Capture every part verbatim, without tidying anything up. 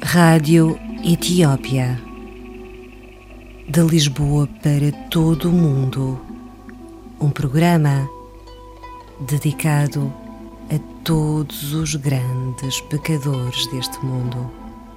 Rádio Etiópia. De Lisboa para todo o mundo. Um programa dedicado a todos os grandes pecadores deste mundo.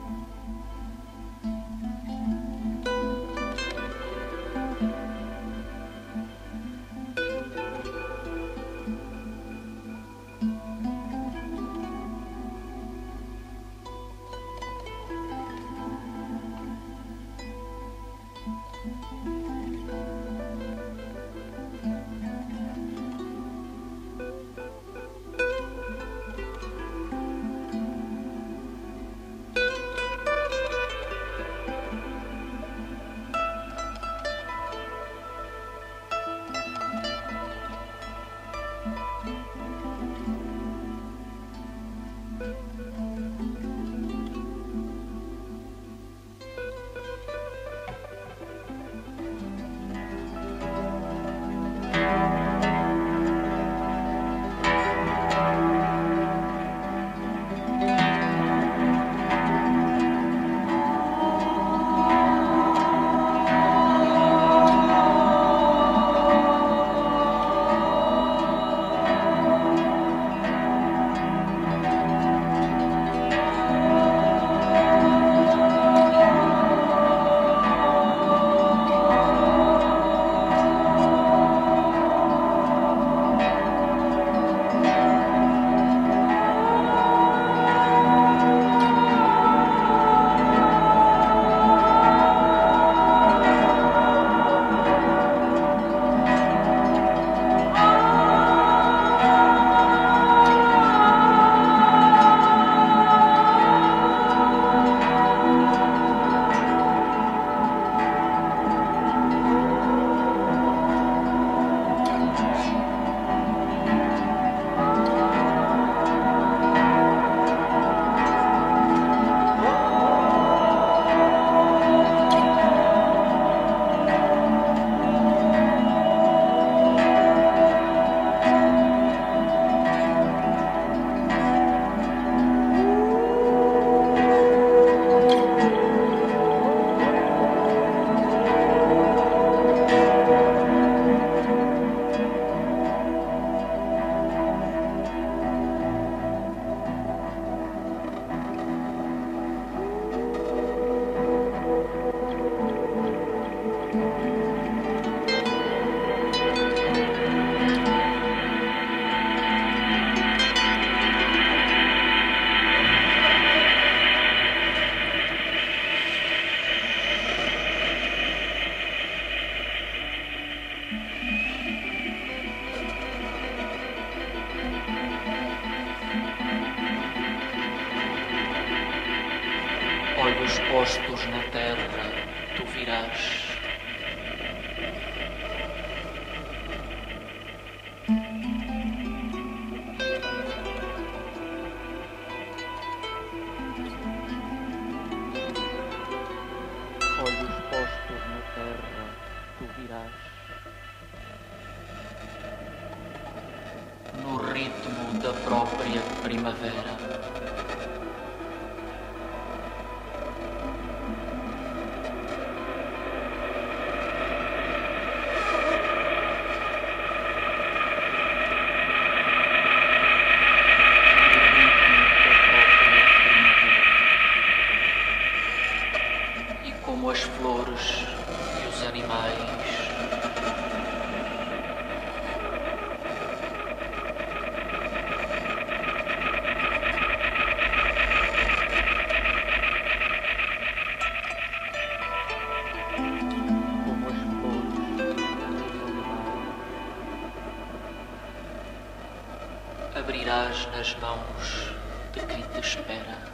Olhos postos na terra, tu virás. Olhos postos na terra, tu virás. No ritmo da própria primavera. Como as flores e os animais, como as flores e os animais, abrirás nas mãos de quem te espera.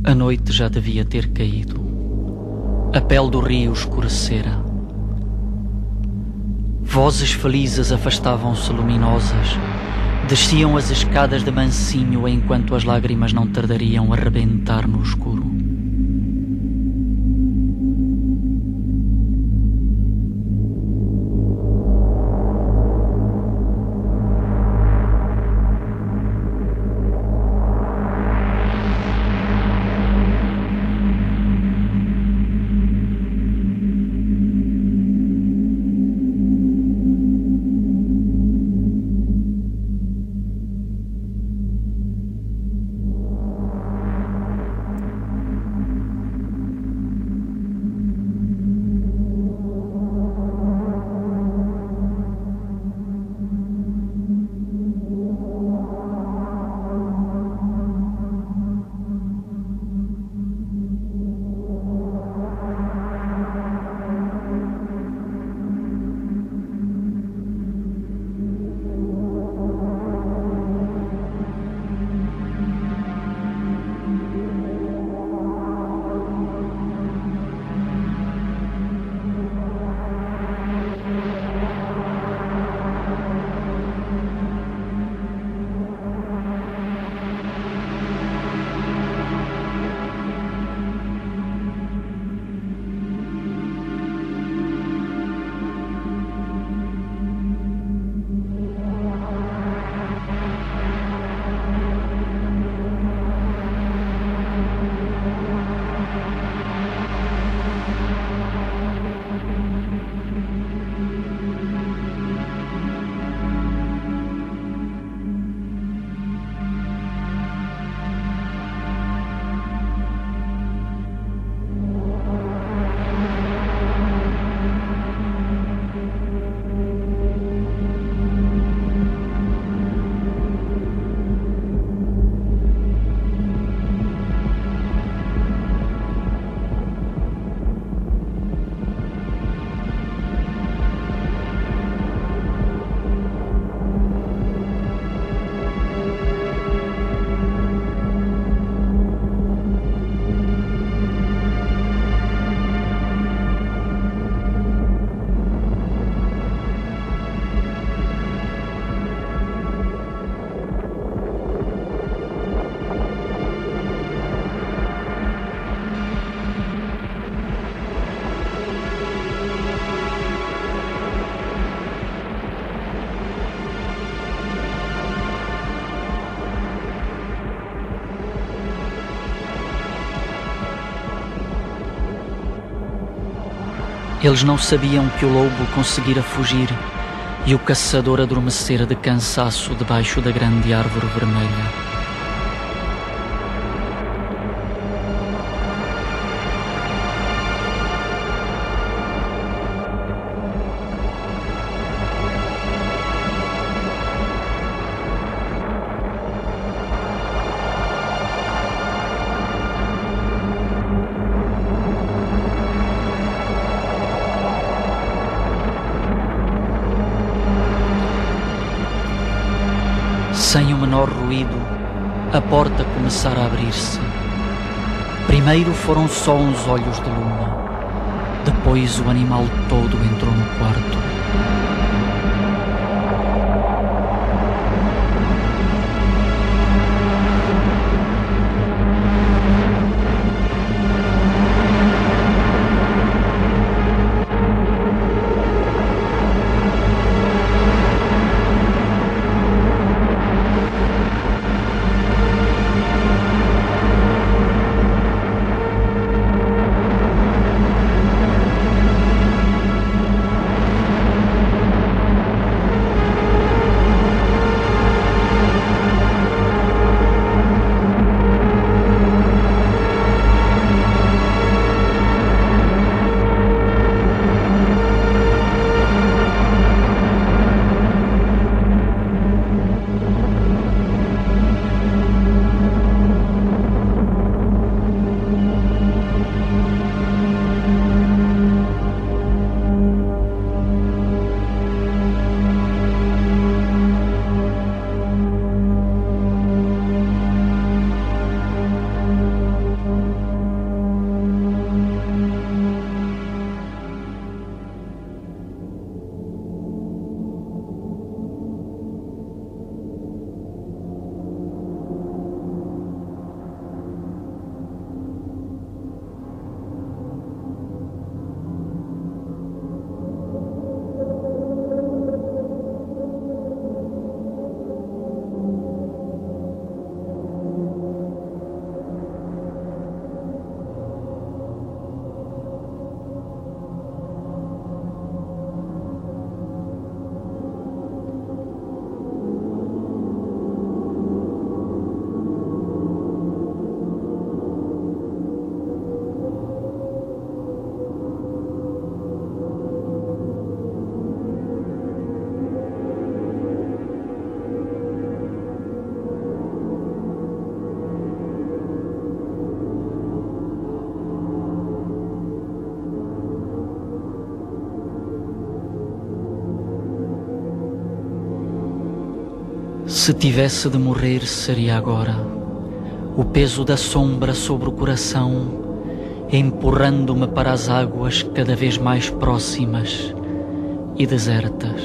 A noite já devia ter caído. A pele do rio escurecera. Vozes felizes afastavam-se luminosas. Desciam as escadas de mansinho enquanto as lágrimas não tardariam a rebentar no escuro. Eles não sabiam que o lobo conseguira fugir e o caçador adormecera de cansaço debaixo da grande árvore vermelha. Sem o menor ruído, a porta começara a abrir-se. Primeiro foram só uns olhos de luna. Depois o animal todo entrou no quarto. Se tivesse de morrer, seria agora. O peso da sombra sobre o coração, empurrando-me para as águas cada vez mais próximas e desertas.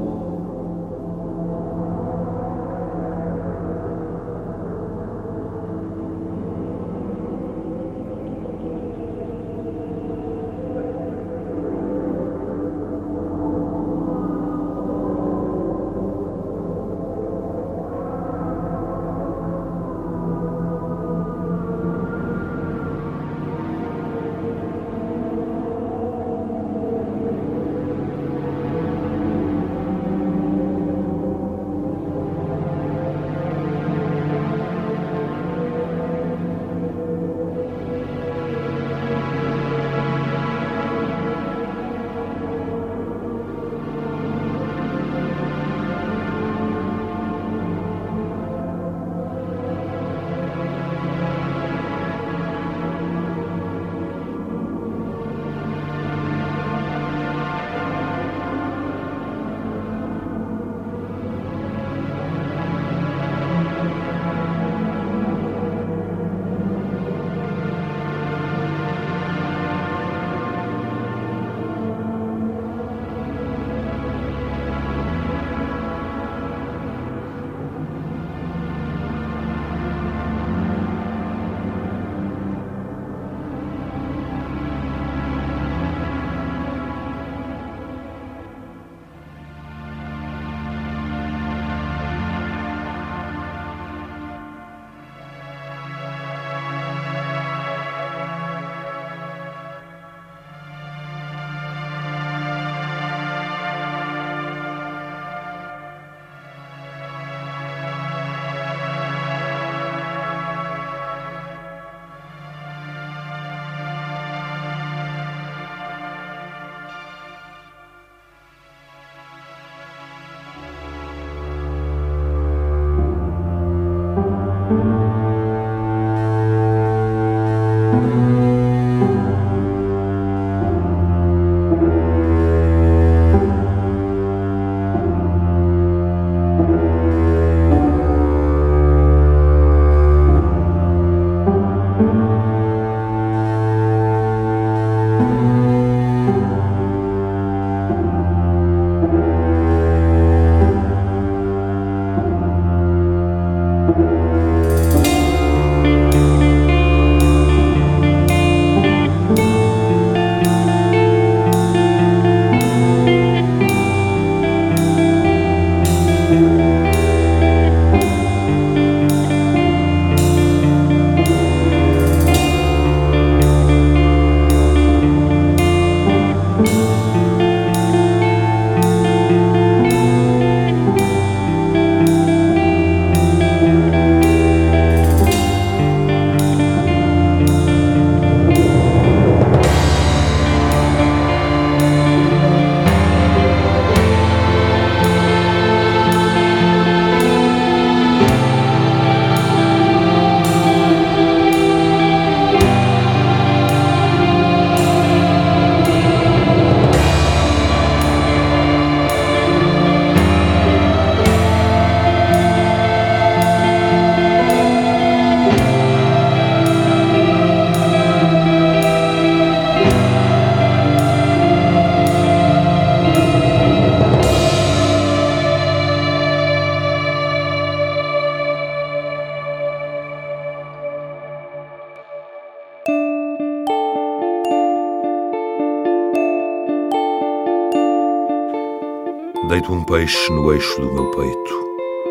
Deito um peixe no eixo do meu peito.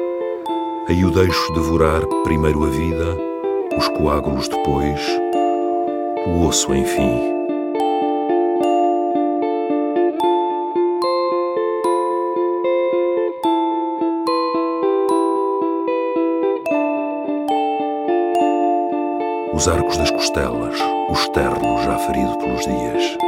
Aí o deixo devorar primeiro a vida, os coágulos depois, o osso enfim. Os arcos das costelas, o externo já ferido pelos dias.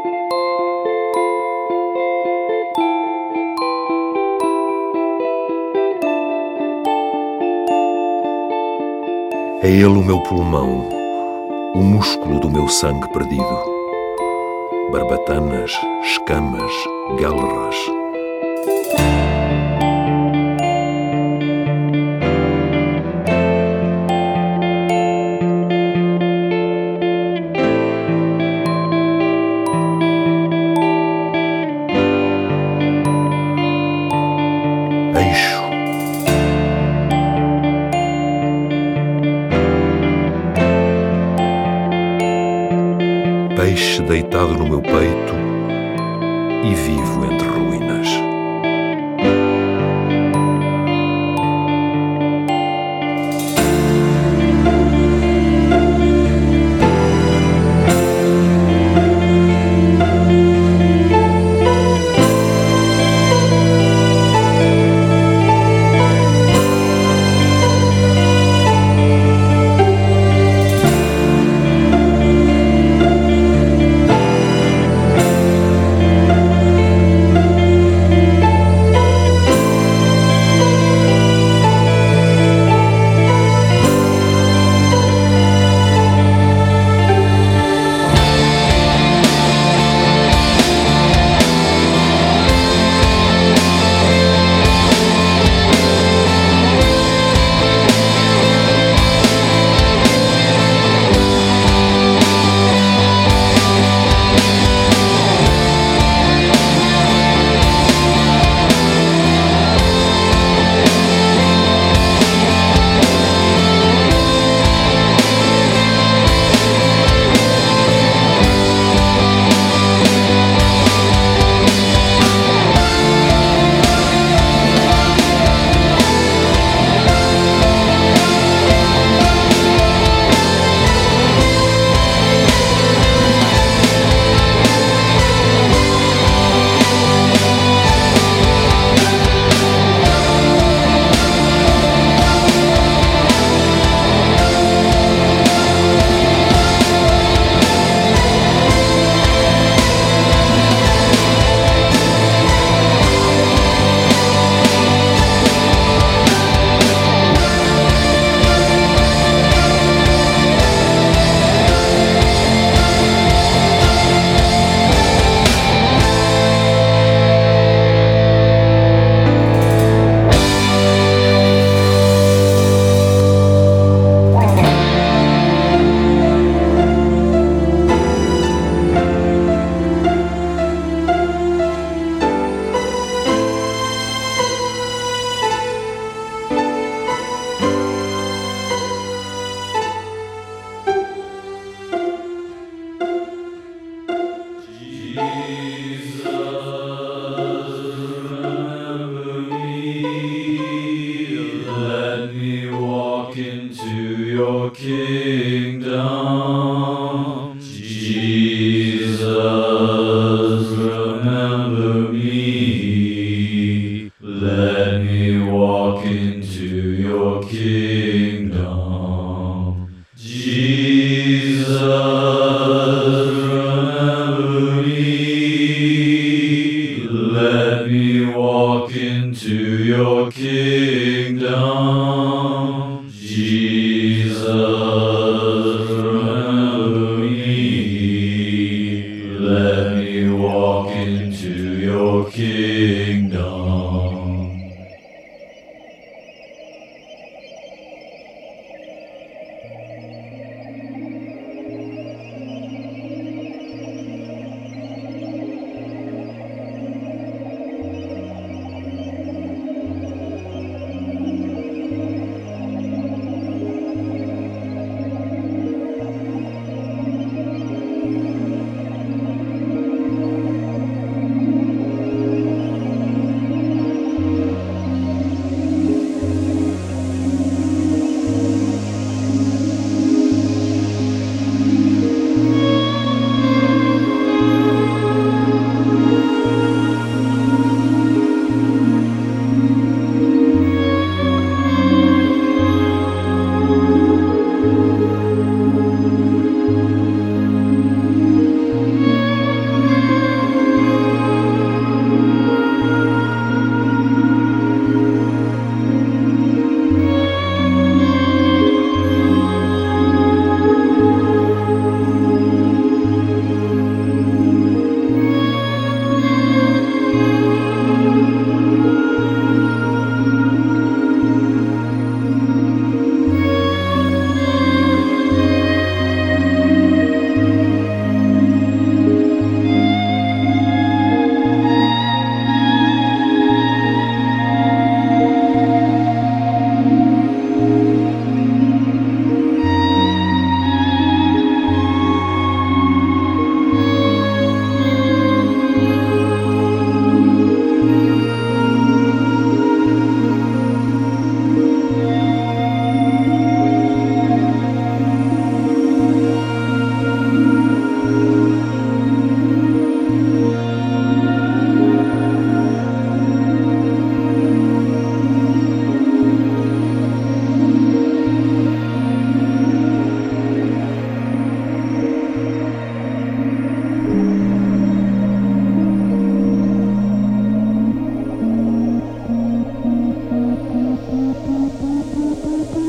É ele o meu pulmão, o músculo do meu sangue perdido. Barbatanas, escamas, galras. peixe deitado no meu peito e vivo entre ruínas.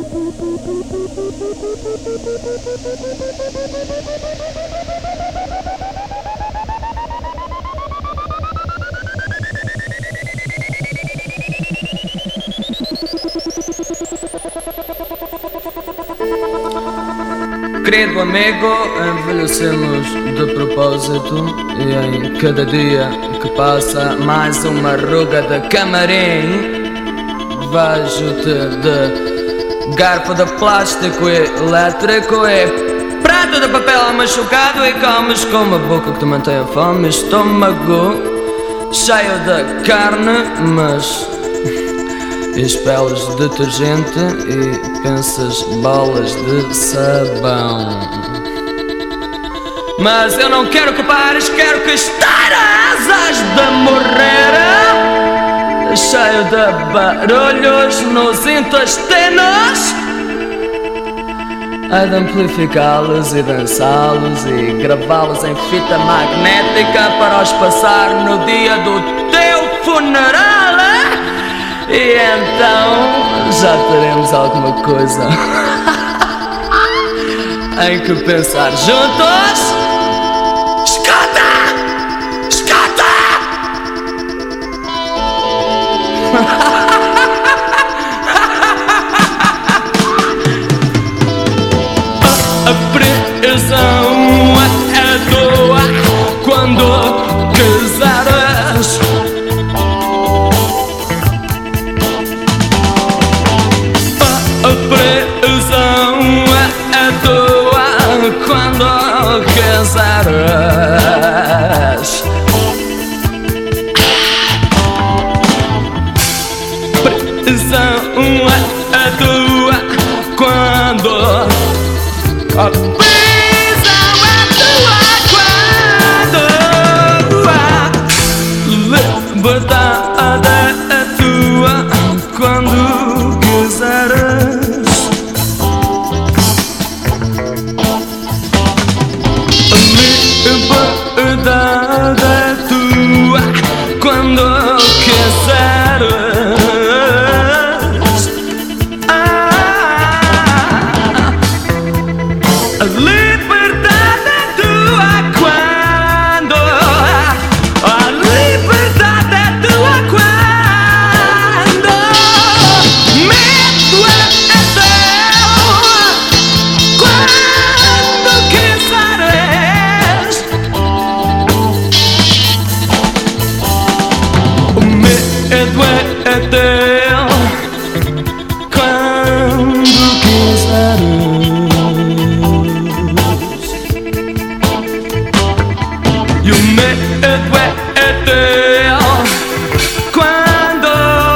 Querido amigo, envelhecemos de propósito e em cada dia que passa mais uma ruga de camarim. Vejo-te de garfo de plástico e elétrico e prato de papel machucado e comes com uma boca que te mantém a fome e estômago cheio de carne, mas expeles detergente e pensas balas de sabão. Mas eu não quero que pares, quero que estejas de morrer, cheio de barulhos nos intestinos. Há de amplificá-los e dançá-los e gravá-los em fita magnética para os passar no dia do teu funeral. E então já teremos alguma coisa em que pensar juntos. Escuta! Escuta! A prisão é tua quando quiseres. Quando quiseres, prisão é tua quando a prisão é tua quando liberdade é tua quando quiseres. Liberdade é tua quando quiseres. Ah, a liberdade é tua quando a liberdade é tua quando medo é teu quando quiseres. Medo é teu quando quiseres. E o medo é teu quando.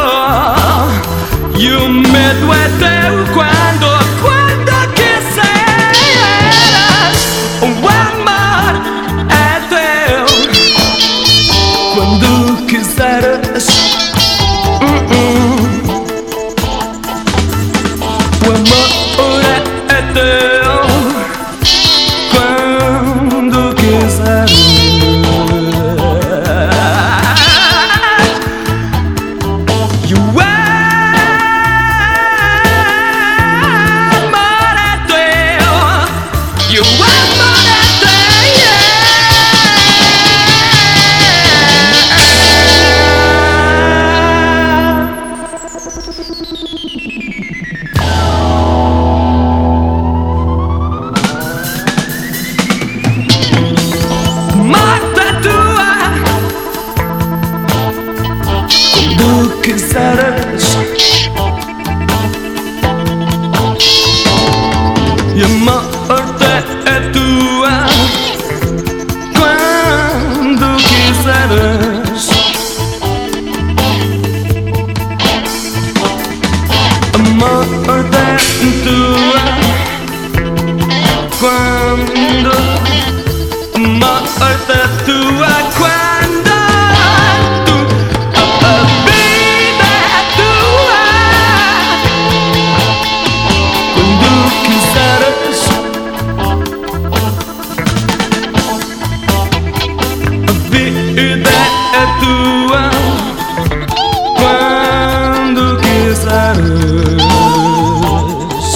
E o medo é teu quando. Quando quiseres. O amor é teu quando quiseres. O amor é teu quando quiseres. E o amor é teu. E o amor é teu. Quiseres. E a morte é tua quando quiseres. A morte é tua quando. A morte é tua quando. Quando quiseres.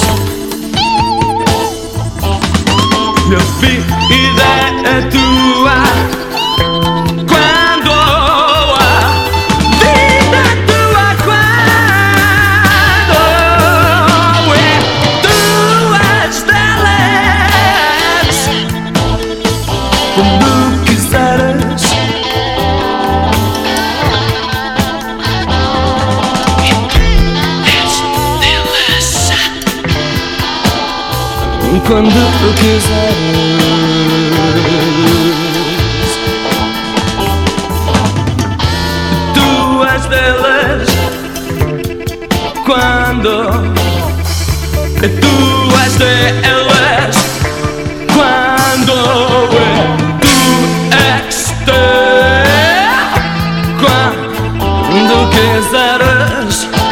vida é tua. Quando a vida é tua, quando é tuas delas, quando quiseres. Quando tu quiseres, tu és delas. Quando tu és delas, quando tu és teu, quando quiseres.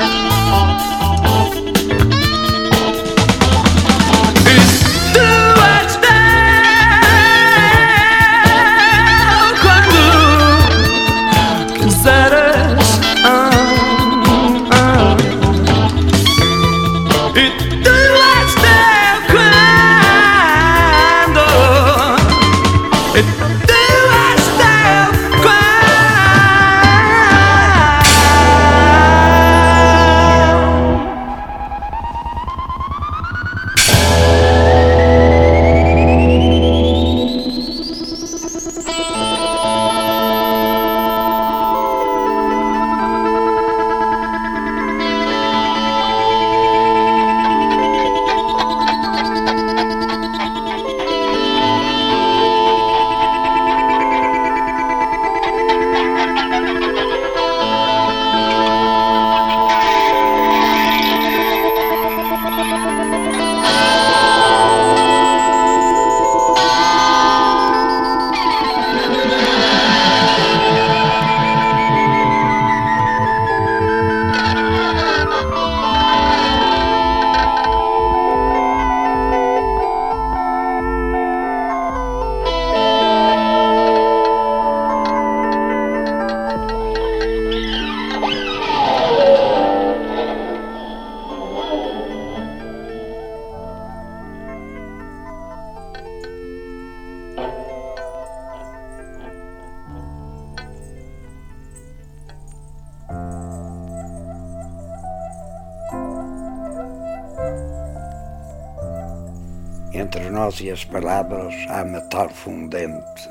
Entre nós e as palavras há metal fundente.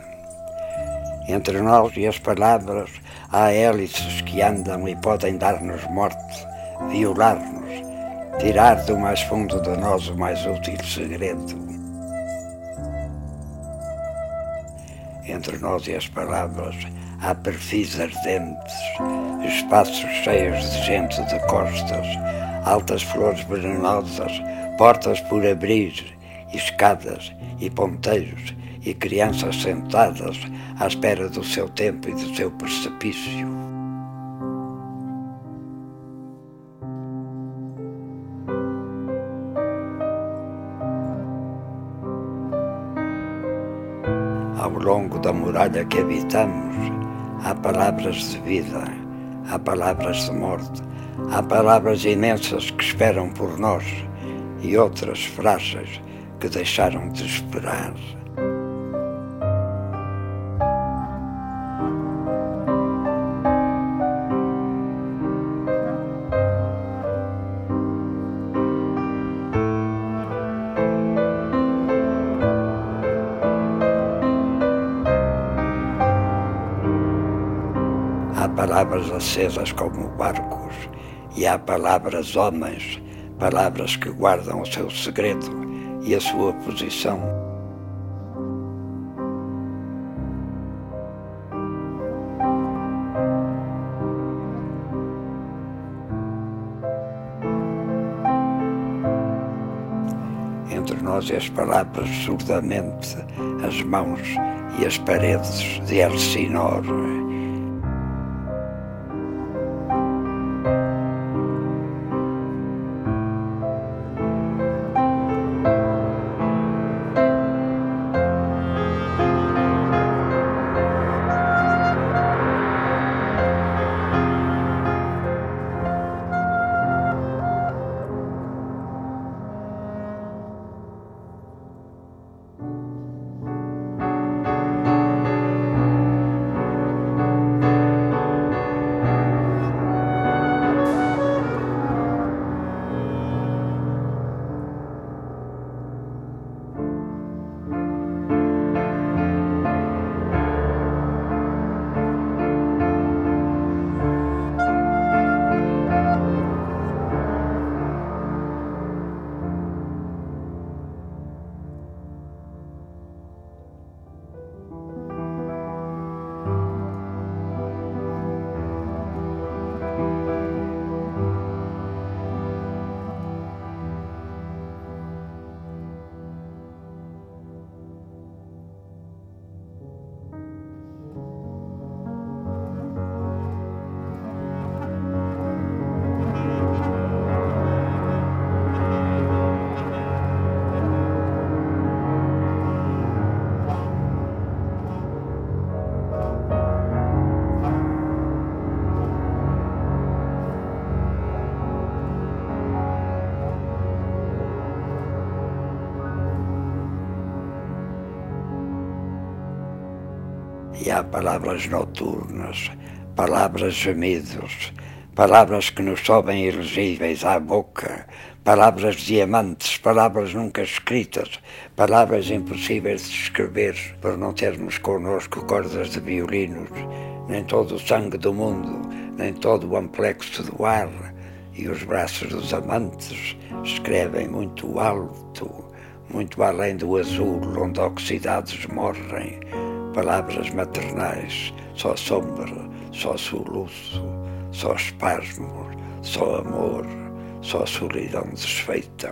Entre nós e as palavras há hélices que andam e podem dar-nos morte, violar-nos, tirar do mais fundo de nós o mais útil segredo. Entre nós e as palavras há perfis ardentes, espaços cheios de gente de costas, altas flores venenosas, portas por abrir, escadas e ponteiros e crianças sentadas à espera do seu tempo e do seu precipício. Ao longo da muralha que habitamos, há palavras de vida, há palavras de morte, há palavras imensas que esperam por nós e outras frágeis que deixaram de esperar. Há palavras acesas como barcos e há palavras homens, palavras que guardam o seu segredo e a sua posição. Entre nós e as palavras, surdamente, as mãos e as paredes de Elsinor. E há palavras noturnas, palavras gemidos, palavras que nos sobem ilegíveis à boca, palavras diamantes, palavras nunca escritas, palavras impossíveis de escrever, por não termos connosco cordas de violinos, nem todo o sangue do mundo, nem todo o amplexo do ar, e os braços dos amantes escrevem muito alto, muito além do azul onde oxidados morrem, palavras maternais, só sombra, só soluço, só espasmo, só amor, só solidão desfeita.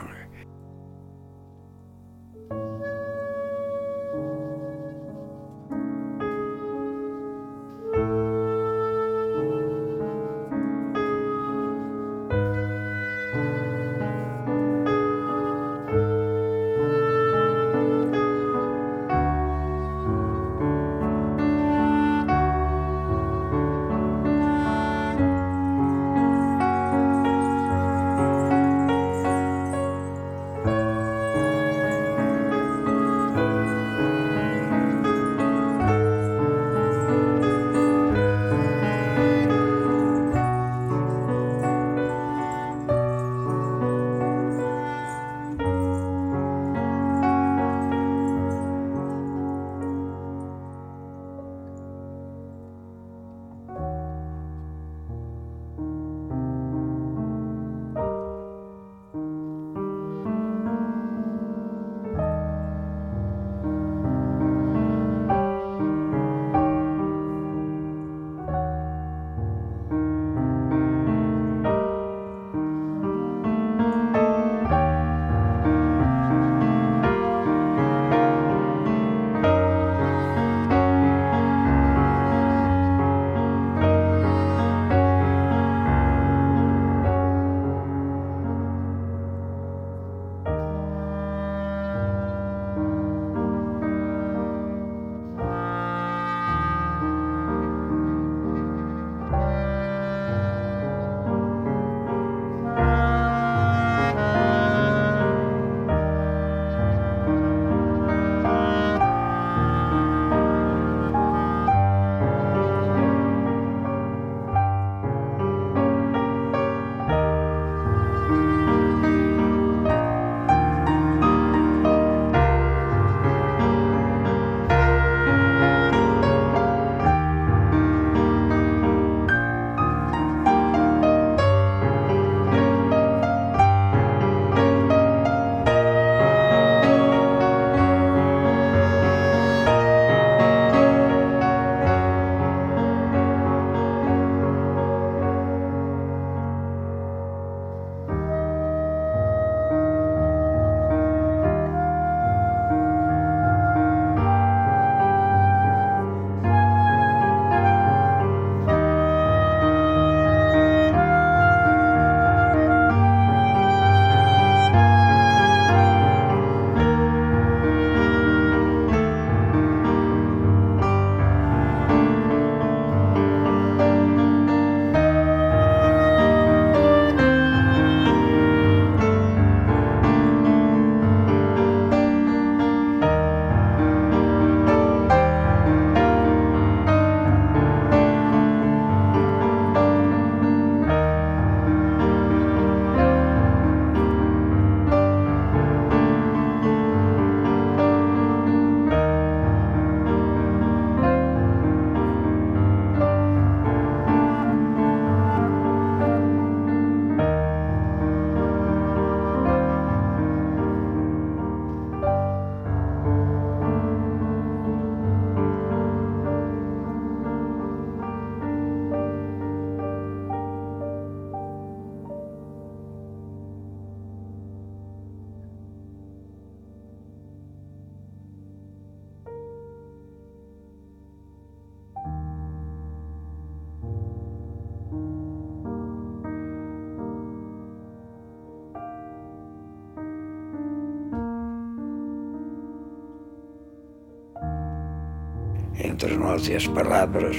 Entre nós e as palavras,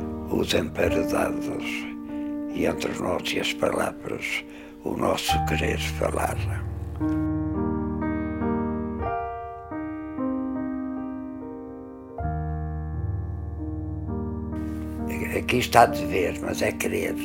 os emparedados, e entre nós e as palavras, o nosso querer falar. Aqui está de ver, mas é querer.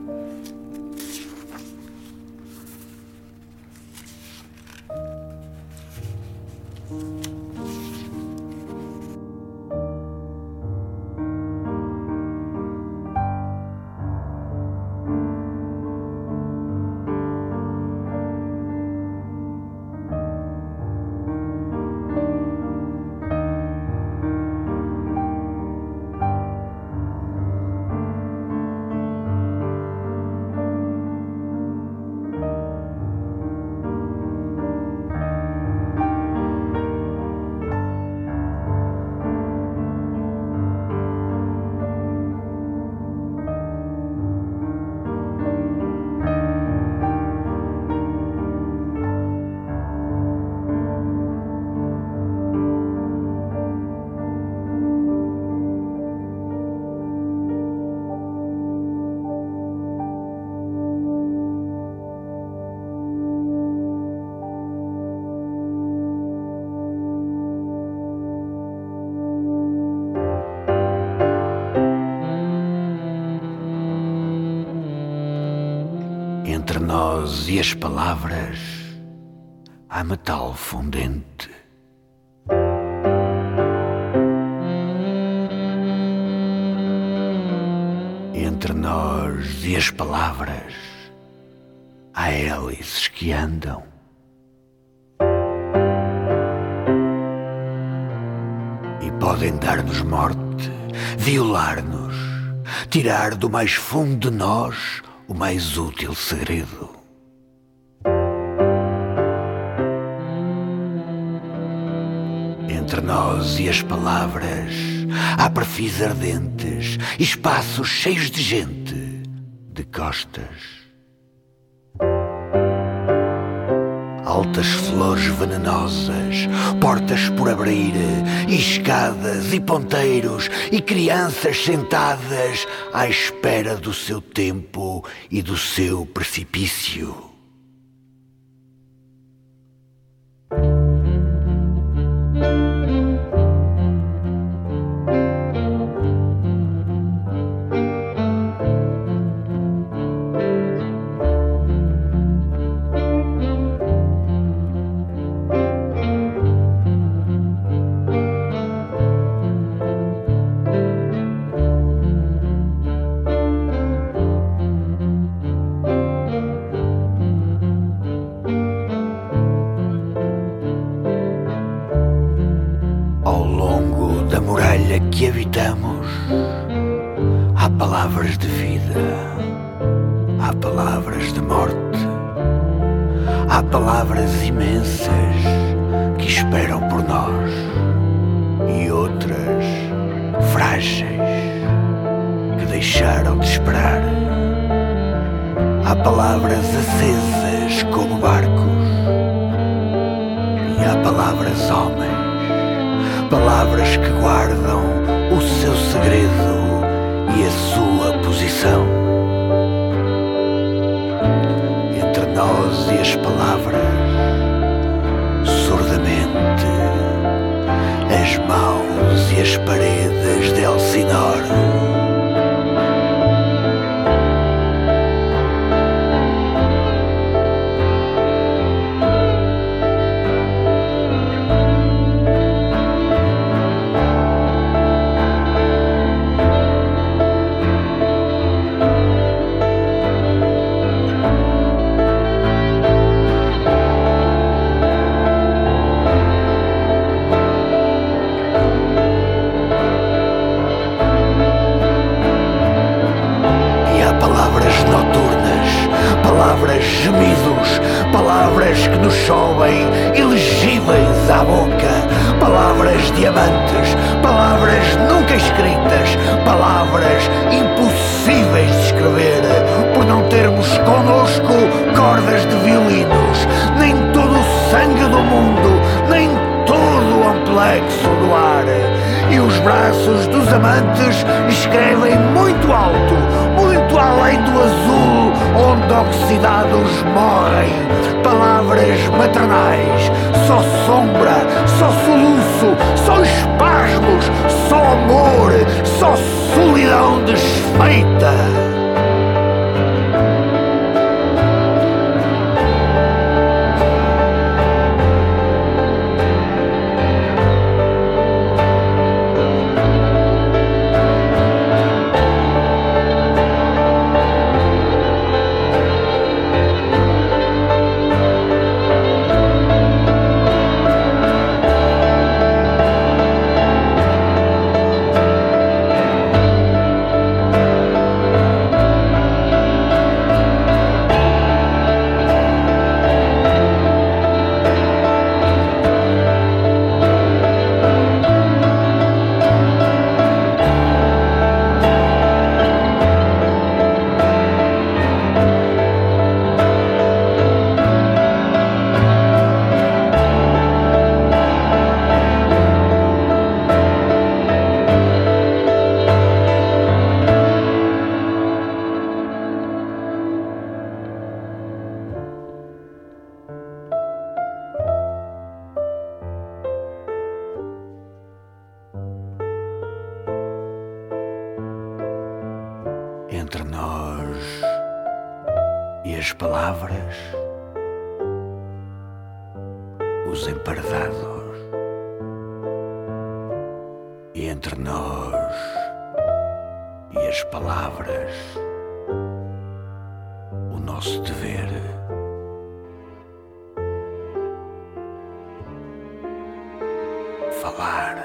Entre nós e as palavras há metal fundente. Entre nós e as palavras há hélices que andam. E podem dar-nos morte, violar-nos, tirar do mais fundo de nós o mais útil segredo. Entre nós e as palavras há perfis ardentes, espaços cheios de gente, de costas. Altas flores venenosas, portas por abrir, e escadas e ponteiros, e crianças sentadas à espera do seu tempo e do seu precipício. Que habitamos, há palavras de vida, há palavras de morte, há palavras imensas que esperam por nós e outras frágeis que deixaram de esperar. Há palavras acesas como barcos e há palavras homens, palavras que guardam o seu segredo e a sua posição. Entre nós e as palavras, surdamente, as mãos e as paredes de Elsinor. Gemidos, palavras que nos sobem, ilegíveis à boca, palavras diamantes, palavras nunca escritas, palavras impossíveis de escrever, por não termos connosco cordas de violinos, nem todo o sangue do mundo, nem todo o amplexo do ar. E os braços dos amantes escrevem muito alto, muito além do azul, onde oxidados morrem. Palavras maternais, só sombra, só soluço, só espasmo somos só amor, só solidão desfeita. Entre nós e as palavras, os emparedados, e entre nós e as palavras, o nosso dever. Falar.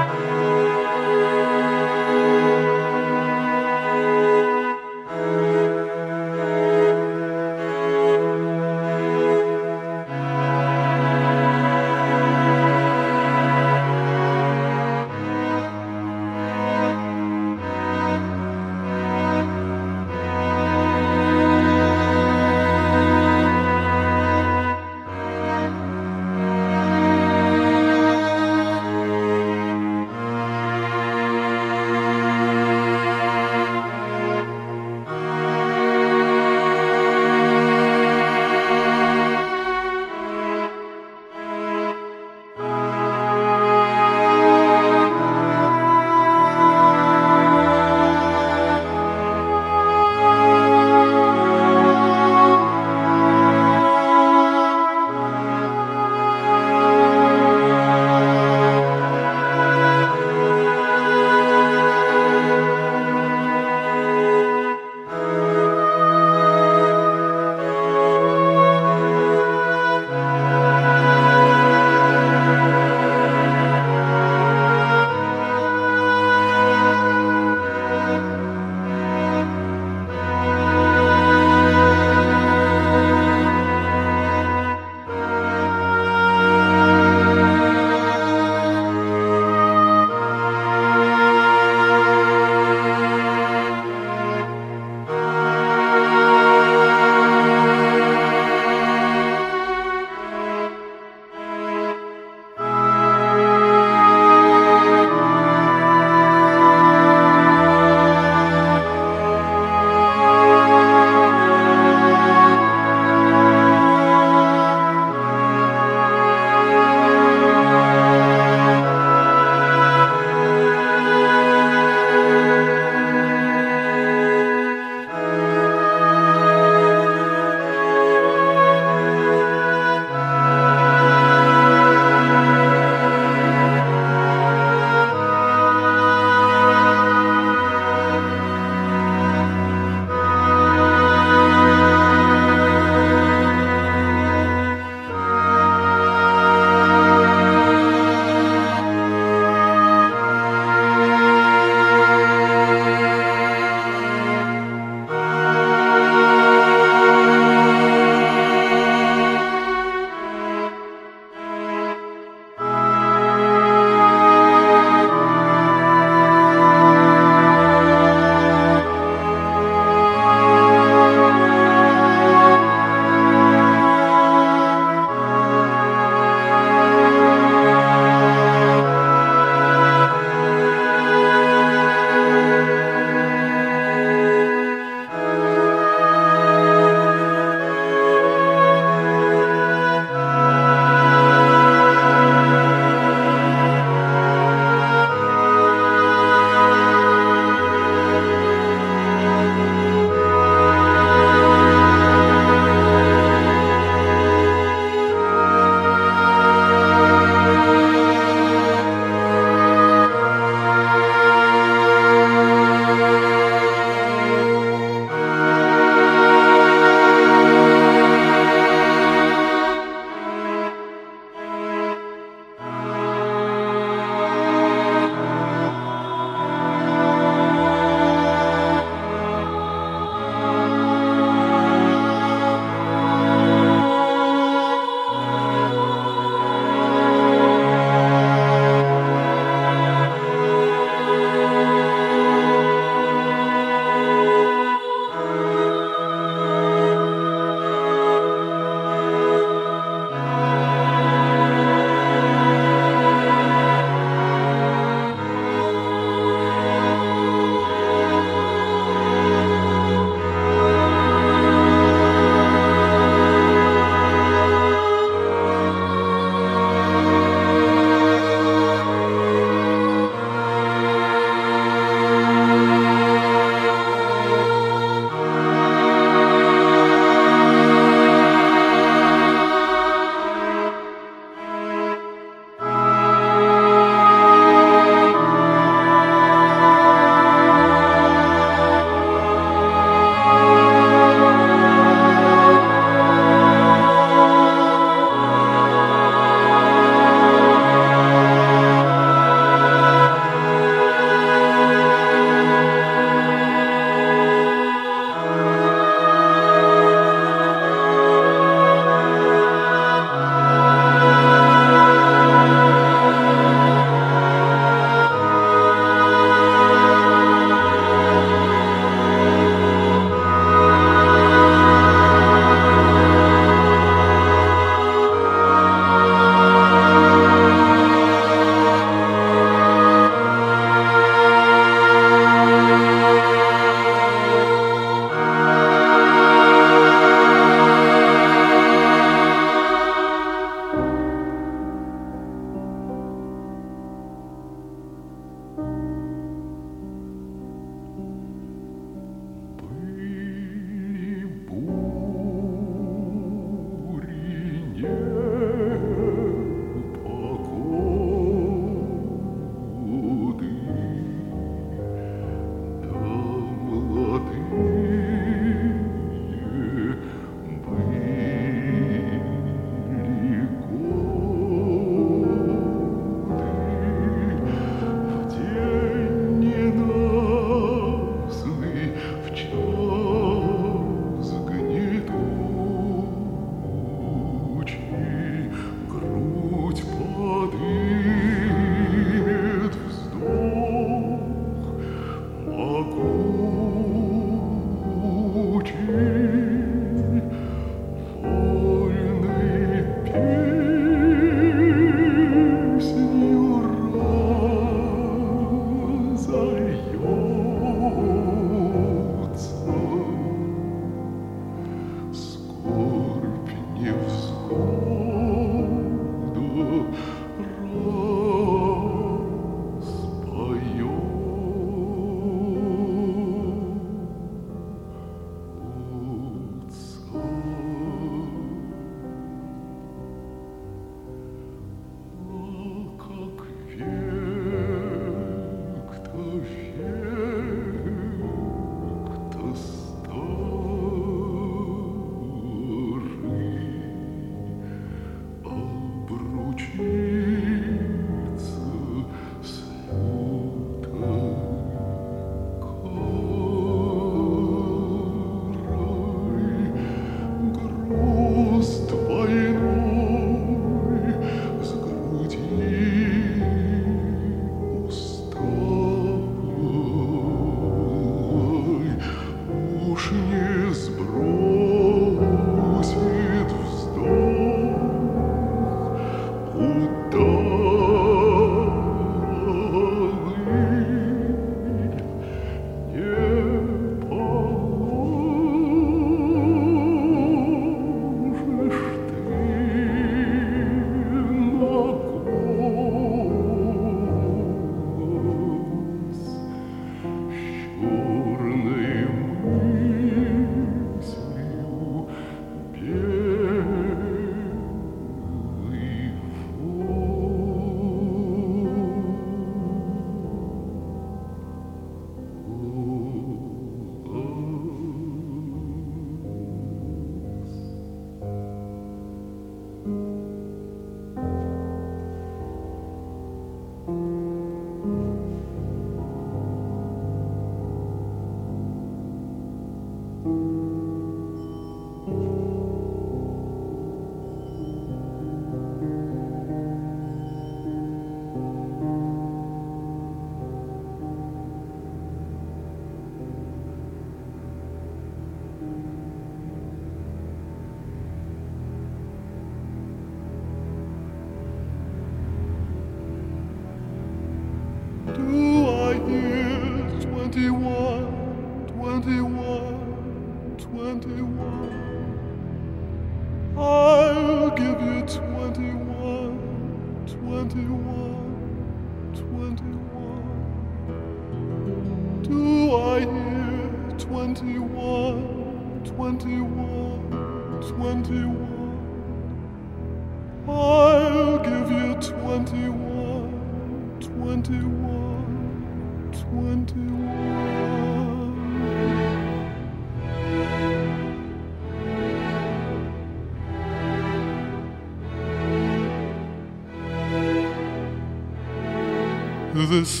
This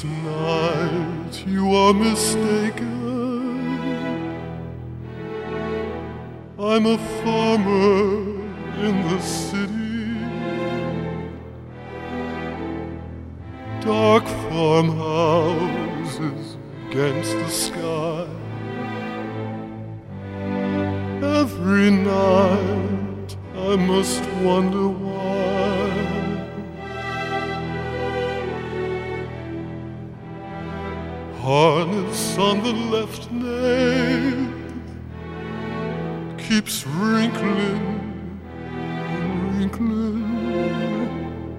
night you are mistaken. I'm a farmer in the city. Dark farmhouses against the sky. Every night I must wonder why. Harness on the left nail keeps wrinkling and wrinkling.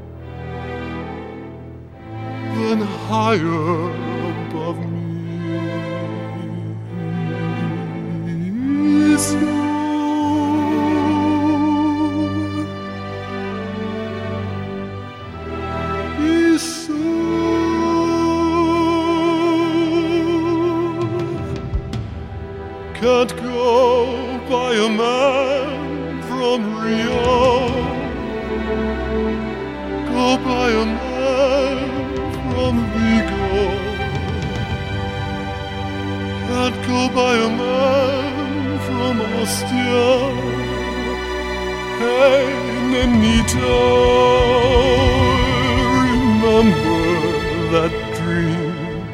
Then higher above me is you. Can't go by a man from Rio. Go by a man from Vigo. Can't go by a man from Ostia. Hey, Nenito, remember that dream?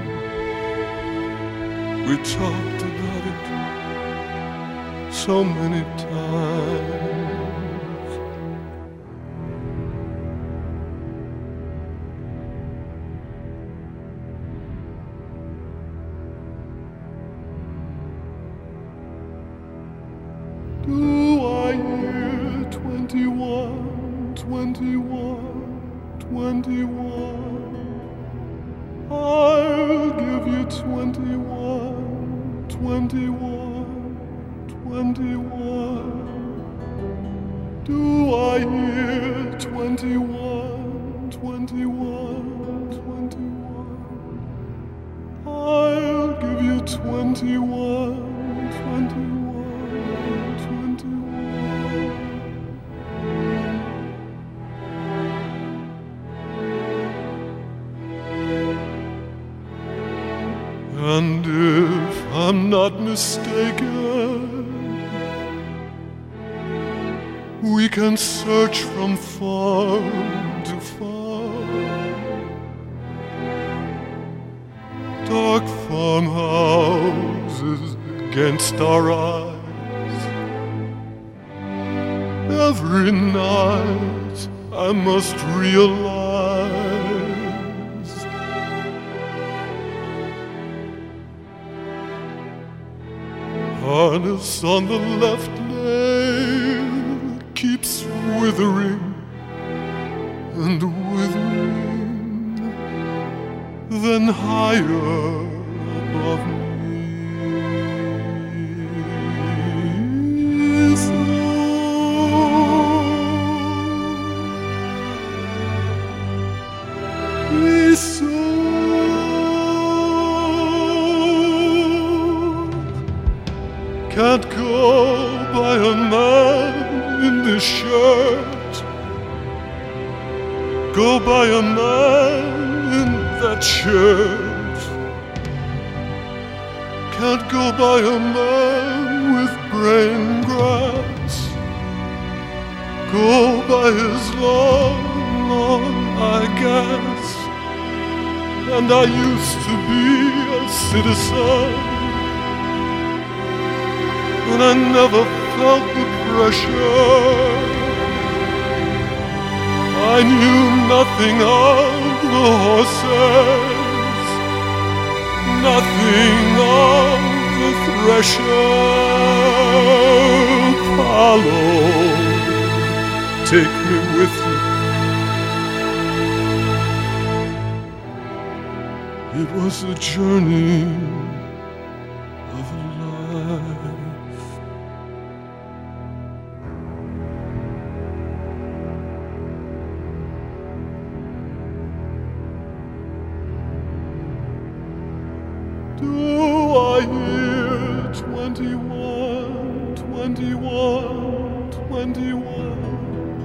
We talked about it so many times. Do I hear twenty-one, twenty-one, twenty-one? I'll give you twenty-one, twenty-one, twenty-one. Do I hear twenty-one, twenty-one, twenty-one? I'll give you twenty-one, twenty-one, twenty-one. And if I'm not mistaken, we can search from far to far. Dark farmhouses against our eyes. Every night I must realize. Harness on the left nail keeps withering and withering, then higher above me. Can't go by a man in this shirt, go by a man in that shirt. Can't go by a man with brain grass, go by his long, long I guess. And I used to be a citizen, and I never felt the pressure. I knew nothing of the horses, nothing of the thresher. Follow, take me with you. It was a journey of a life. Do I hear twenty-one, twenty-one, twenty-one?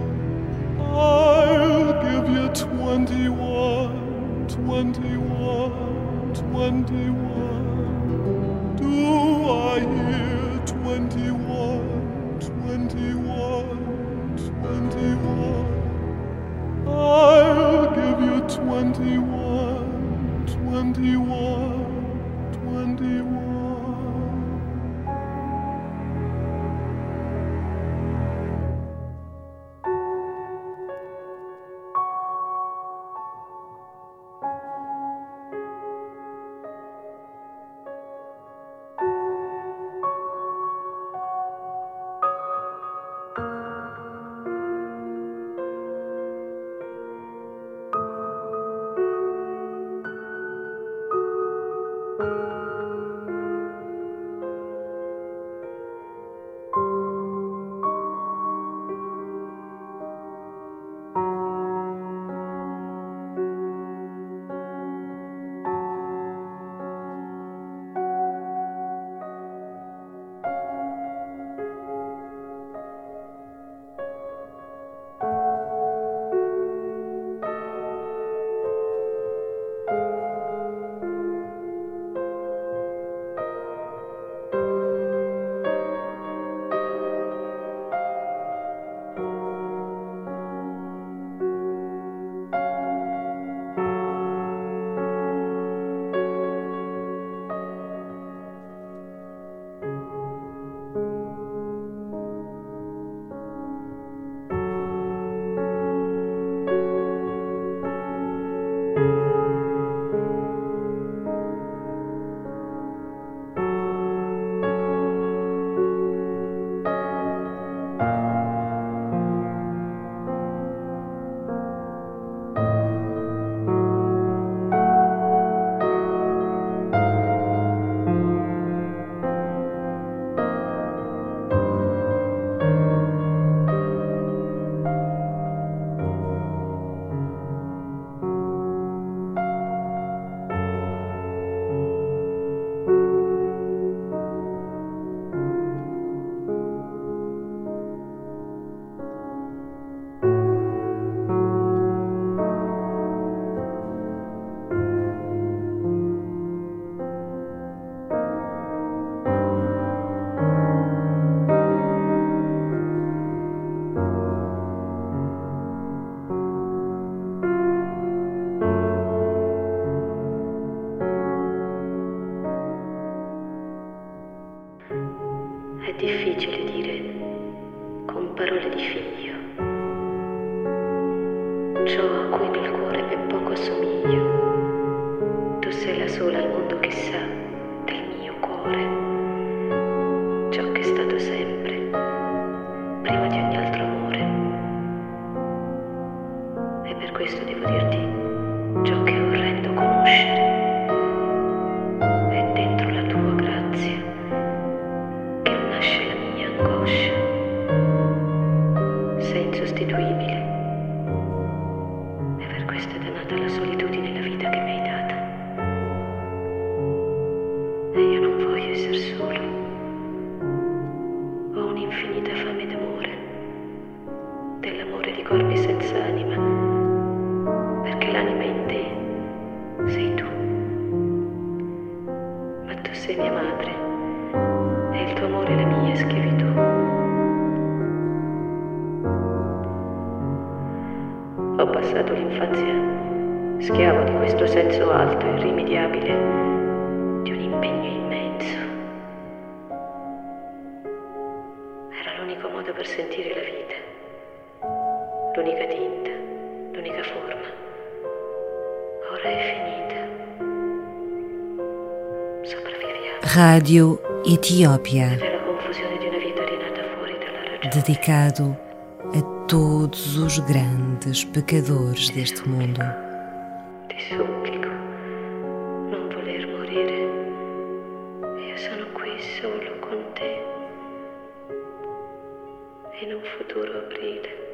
I'll give you twenty-one, twenty-one, twenty-one. Do I hear twenty-one, twenty-one, twenty-one? I'll give you twenty-one, twenty-one. È difficile dire con parole di figlio. ciò a cui nel cuore ben poco assomiglio. Tu sei la sola al mondo che sa del mio cuore, ciò che è stato sempre, prima di ogni altro amore. E per questo devo dirti ciò che è orrendo conoscere. È dentro la tua grazia che nasce la mia angoscia. Sei insostituibile. E per questo è dannata la solitudine e la vita che mi hai data. E io non voglio essere solo. Ho un'infinita fame d'amore, dell'amore di corpi senza anima, perché l'anima in te sei tu. Ma tu sei mia madre e il tuo amore è la mia schiavitù. Ho passato l'infanzia schiavo di questo senso alto e irrimediabile, di un impegno immenso. Era l'unico modo per sentire la vita, l'unica tinta, l'unica forma. Ora è finita. Sopravviviamo. Radio Etiópia, Ed è la confusione di una vita rinata fuori dalla ragione. dedicado a todos os grandes pecadores deste mundo. Ti supplico, non voler morire. Io sono qui solo con te, in un futuro aprile.